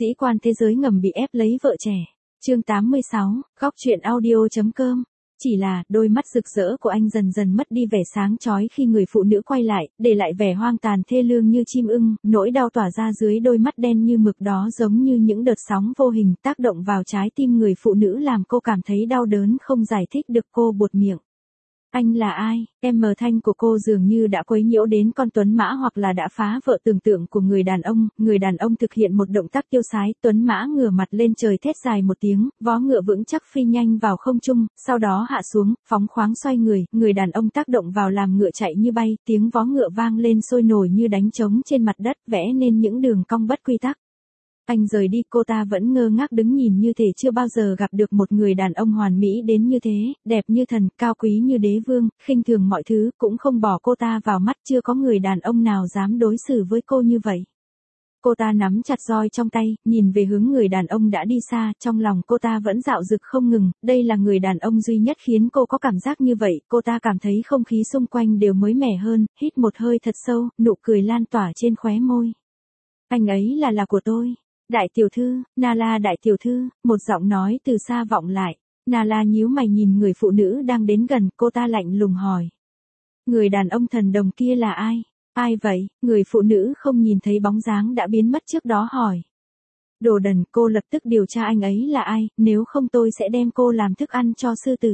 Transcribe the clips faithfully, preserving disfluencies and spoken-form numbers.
Sĩ quan thế giới ngầm bị ép lấy vợ trẻ. Chương tám mươi sáu, góc truyện audio.com. Chỉ là, đôi mắt rực rỡ của anh dần dần mất đi vẻ sáng chói khi người phụ nữ quay lại, để lại vẻ hoang tàn thê lương như chim ưng, nỗi đau tỏa ra dưới đôi mắt đen như mực đó giống như những đợt sóng vô hình tác động vào trái tim người phụ nữ làm cô cảm thấy đau đớn không giải thích được. Cô buột miệng. Anh là ai? Em mờ thanh của cô dường như đã quấy nhiễu đến con tuấn mã hoặc là đã phá vỡ tưởng tượng của người đàn ông. Người đàn ông thực hiện một động tác tiêu sái, tuấn mã ngửa mặt lên trời thét dài một tiếng, vó ngựa vững chắc phi nhanh vào không trung, sau đó hạ xuống, phóng khoáng xoay người, người đàn ông tác động vào làm ngựa chạy như bay, tiếng vó ngựa vang lên sôi nổi như đánh trống trên mặt đất, vẽ nên những đường cong bất quy tắc. Anh rời đi, cô ta vẫn ngơ ngác đứng nhìn như thể chưa bao giờ gặp được một người đàn ông hoàn mỹ đến như thế, đẹp như thần, cao quý như đế vương, khinh thường mọi thứ, cũng không bỏ cô ta vào mắt, chưa có người đàn ông nào dám đối xử với cô như vậy. Cô ta nắm chặt roi trong tay, nhìn về hướng người đàn ông đã đi xa, trong lòng cô ta vẫn dạo dực không ngừng, đây là người đàn ông duy nhất khiến cô có cảm giác như vậy, cô ta cảm thấy không khí xung quanh đều mới mẻ hơn, hít một hơi thật sâu, nụ cười lan tỏa trên khóe môi. Anh ấy là là của tôi. Đại tiểu thư, Nala đại tiểu thư, một giọng nói từ xa vọng lại. Nala nhíu mày nhìn người phụ nữ đang đến gần, cô ta lạnh lùng hỏi. Người đàn ông thần đồng kia là ai? Ai vậy? Người phụ nữ không nhìn thấy bóng dáng đã biến mất trước đó hỏi. Đồ đần, cô lập tức điều tra anh ấy là ai, nếu không tôi sẽ đem cô làm thức ăn cho sư tử.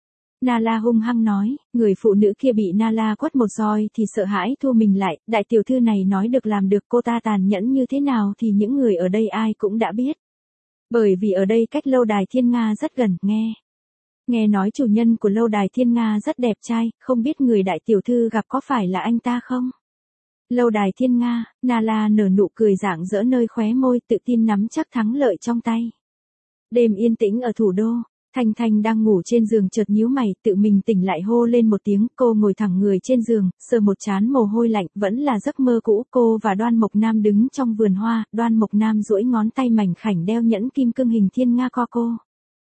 Nala hung hăng nói, người phụ nữ kia bị Nala quất một roi thì sợ hãi thu mình lại, đại tiểu thư này nói được làm được, cô ta tàn nhẫn như thế nào thì những người ở đây ai cũng đã biết. Bởi vì ở đây cách lâu đài Thiên Nga rất gần, nghe. Nghe nói chủ nhân của lâu đài Thiên Nga rất đẹp trai, không biết người đại tiểu thư gặp có phải là anh ta không? Lâu đài Thiên Nga, Nala nở nụ cười rạng rỡ nơi khóe môi, tự tin nắm chắc thắng lợi trong tay. Đêm yên tĩnh ở thủ đô. Thanh Thanh đang ngủ trên giường chợt nhíu mày, tự mình tỉnh lại hô lên một tiếng, cô ngồi thẳng người trên giường, sờ một trán mồ hôi lạnh, vẫn là giấc mơ cũ, cô và Đoan Mộc Nam đứng trong vườn hoa, Đoan Mộc Nam duỗi ngón tay mảnh khảnh đeo nhẫn kim cương hình thiên nga co cô.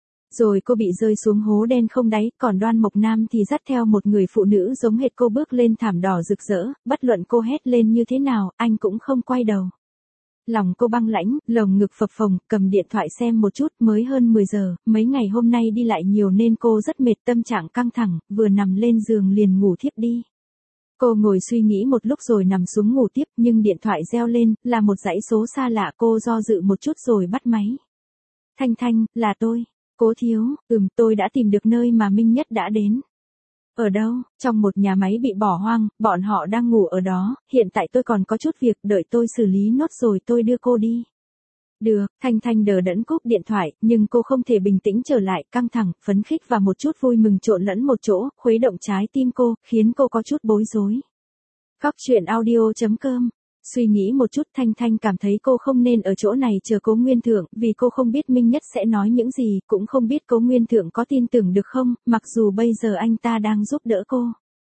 Rồi cô bị rơi xuống hố đen không đáy, còn Đoan Mộc Nam thì dắt theo một người phụ nữ giống hệt cô bước lên thảm đỏ rực rỡ, bất luận cô hét lên như thế nào, anh cũng không quay đầu. Lòng cô băng lãnh, lồng ngực phập phồng, cầm điện thoại xem một chút, mới hơn mười giờ, mấy ngày hôm nay đi lại nhiều nên cô rất mệt, tâm trạng căng thẳng, vừa nằm lên giường liền ngủ thiếp đi. Cô ngồi suy nghĩ một lúc rồi nằm xuống ngủ tiếp, nhưng điện thoại reo lên, là một dãy số xa lạ, cô do dự một chút rồi bắt máy. Thanh Thanh, là tôi. Cố thiếu, ừm, tôi đã tìm được nơi mà Minh Nhất đã đến. Ở đâu? Trong một nhà máy bị bỏ hoang, bọn họ đang ngủ ở đó, hiện tại tôi còn có chút việc, đợi tôi xử lý nốt rồi tôi đưa cô đi. Được, Thanh Thanh đờ đẫn cúp điện thoại, nhưng cô không thể bình tĩnh trở lại, căng thẳng, phấn khích và một chút vui mừng trộn lẫn một chỗ, khuấy động trái tim cô, khiến cô có chút bối rối. Góc truyện audio.com. Suy nghĩ một chút, Thanh Thanh cảm thấy cô không nên ở chỗ này chờ Cố Nguyên Thượng, vì cô không biết Minh Nhất sẽ nói những gì, cũng không biết Cố Nguyên Thượng có tin tưởng được không, mặc dù bây giờ anh ta đang giúp đỡ cô.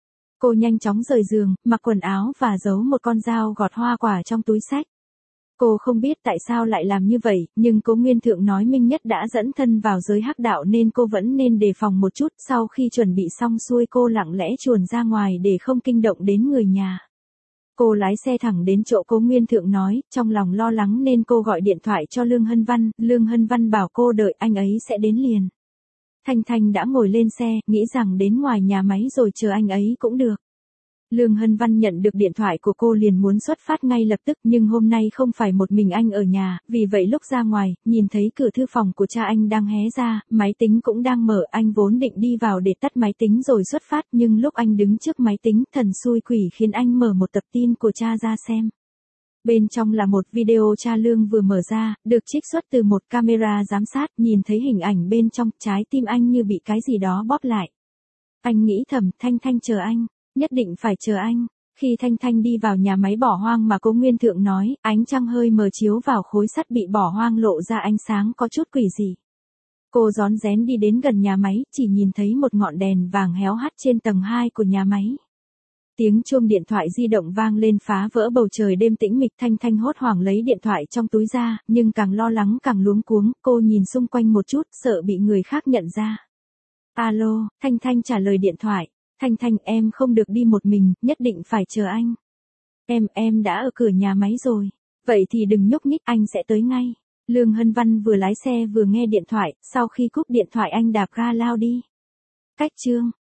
Cô nhanh chóng rời giường, mặc quần áo và giấu một con dao gọt hoa quả trong túi xách. Cô không biết tại sao lại làm như vậy, nhưng Cố Nguyên Thượng nói Minh Nhất đã dẫn thân vào giới hắc đạo nên cô vẫn nên đề phòng một chút. Sau khi chuẩn bị xong xuôi cô lặng lẽ chuồn ra ngoài để không kinh động đến người nhà. Cô lái xe thẳng đến chỗ Cố Nguyên Thượng nói, trong lòng lo lắng nên cô gọi điện thoại cho Lương Hân Văn, Lương Hân Văn bảo cô đợi, anh ấy sẽ đến liền. Thanh Thanh đã ngồi lên xe, nghĩ rằng đến ngoài nhà máy rồi chờ anh ấy cũng được. Lương Hân Văn nhận được điện thoại của cô liền muốn xuất phát ngay lập tức, nhưng hôm nay không phải một mình anh ở nhà, vì vậy lúc ra ngoài, nhìn thấy cửa thư phòng của cha anh đang hé ra, máy tính cũng đang mở, anh vốn định đi vào để tắt máy tính rồi xuất phát, nhưng lúc anh đứng trước máy tính, thần xui quỷ khiến anh mở một tập tin của cha ra xem. Bên trong là một video cha Lương vừa mở ra, được trích xuất từ một camera giám sát, nhìn thấy hình ảnh bên trong, trái tim anh như bị cái gì đó bóp lại. Anh nghĩ thầm, Thanh Thanh chờ anh. Nhất định phải chờ anh. Khi Thanh Thanh đi vào nhà máy bỏ hoang mà Cố Nguyên Thượng nói, ánh trăng hơi mờ chiếu vào khối sắt bị bỏ hoang lộ ra ánh sáng có chút quỷ dị. Cô rón rén đi đến gần nhà máy, chỉ nhìn thấy một ngọn đèn vàng héo hắt trên tầng hai của nhà máy. Tiếng chuông điện thoại di động vang lên phá vỡ bầu trời đêm tĩnh mịch. Thanh Thanh hốt hoảng lấy điện thoại trong túi ra, nhưng càng lo lắng càng luống cuống, cô nhìn xung quanh một chút, sợ bị người khác nhận ra. Alo, Thanh Thanh trả lời điện thoại. Thanh Thanh, em không được đi một mình, nhất định phải chờ anh. Em, em đã ở cửa nhà máy rồi. Vậy thì đừng nhúc nhích, anh sẽ tới ngay. Lương Hân Văn vừa lái xe vừa nghe điện thoại, sau khi cúp điện thoại anh đạp ga lao đi. Cách chương